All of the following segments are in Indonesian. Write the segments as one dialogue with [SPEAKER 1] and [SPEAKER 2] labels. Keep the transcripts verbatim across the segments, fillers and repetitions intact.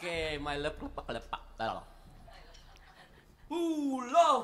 [SPEAKER 1] Oke, my love lepak-lepak. Pulau.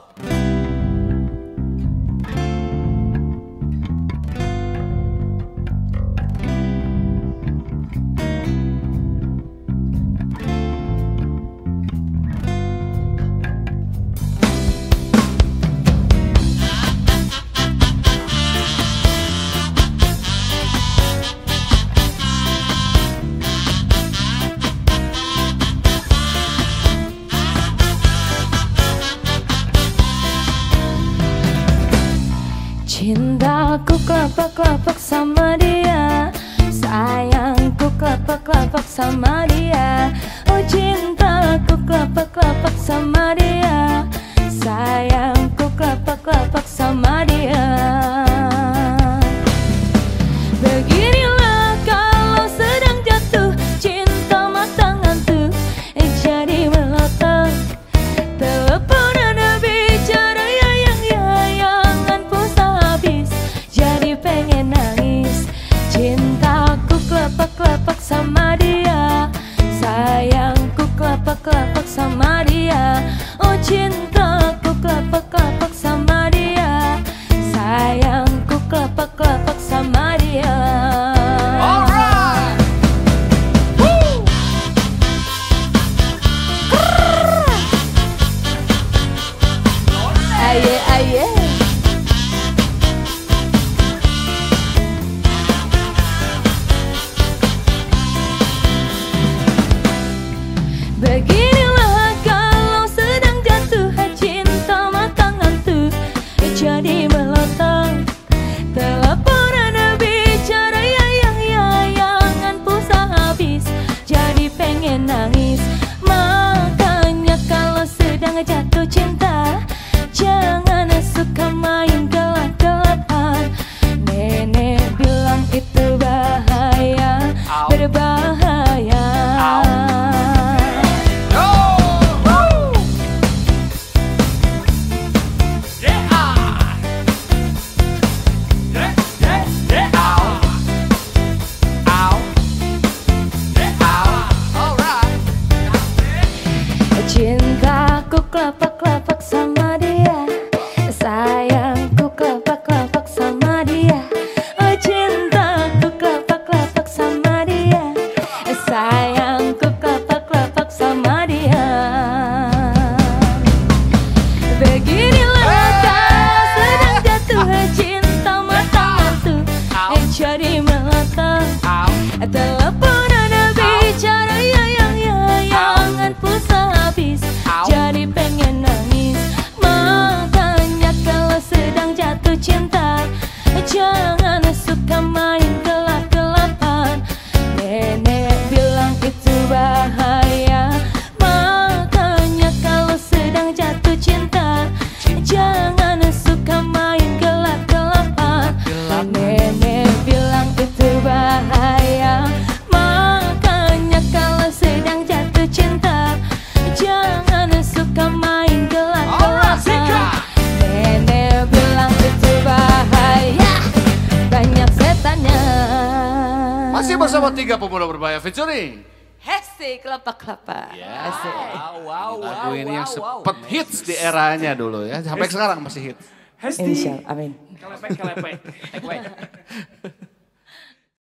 [SPEAKER 2] Cintaku kelepak-kelepak sama dia, sayangku kelepak-kelepak sama dia. Oh cintaku kelepak-kelepak sama dia, sayangku kelepak-kelepak sama dia. Beginilah kalau sedang jatuh cinta mata ngantuk jadi melotot. Telepon ada bicara yayang-yayangan pulsa habis jadi pengen nangis. Cintaku kelepak-kelepak sama dia, sayangku kelepak-kelepak sama dia. Oh cintaku kelepak-kelepak sama dia, sayangku kelepak-kelepak sama dia.
[SPEAKER 1] Alright.
[SPEAKER 2] Woo! Aye aye. Beginilah kalau sedang jatuh cinta mata ngantuk jadi melotot. Telepon ada bicara yayang-yayangan pulsa habis jadi pengen nangis. Makanya kalau sedang jatuh cinta jangan suka main gelap-gelapan. Nenek bilang itu bahaya, berbahaya. Cintaku kelepak-kelepak sama dia, sayangku kelepak-kelepak sama dia. Oh cintaku kelepak-kelepak sama dia, sayangku kelepak-kelepak sama dia. Beginilah kalau sedang jatuh cinta mata ngantuk jadi melotot. Telepon ada bicara yayang-yayangan pulsa habis jadi pengen nangis. Makanya kalau sedang jatuh cinta jangan suka main gelap-gelapan. Nenek bilang itu bahaya. Makanya kalau sedang jatuh cinta jangan suka main gelap-gelapan. Nenek bilang itu bahaya. Makanya kalau sedang jatuh cinta jangan suka main gelap-gelapan. Nenek bilang itu bahaya, banyak setannya.
[SPEAKER 3] Masih bersama tiga pemuda berbahaya featuring
[SPEAKER 2] Hesti kelapa-kelapa.
[SPEAKER 3] Ya.
[SPEAKER 2] Asik.
[SPEAKER 1] Wow, wow,
[SPEAKER 3] lagu
[SPEAKER 1] wow,
[SPEAKER 3] ini yang
[SPEAKER 1] wow,
[SPEAKER 3] sempet
[SPEAKER 1] wow.
[SPEAKER 3] hits di eranya dulu ya. Sampai sekarang masih hits.
[SPEAKER 4] Hesti.
[SPEAKER 2] Insyaallah, amin.
[SPEAKER 4] Kelepek, kelepek.
[SPEAKER 1] Eh, gue.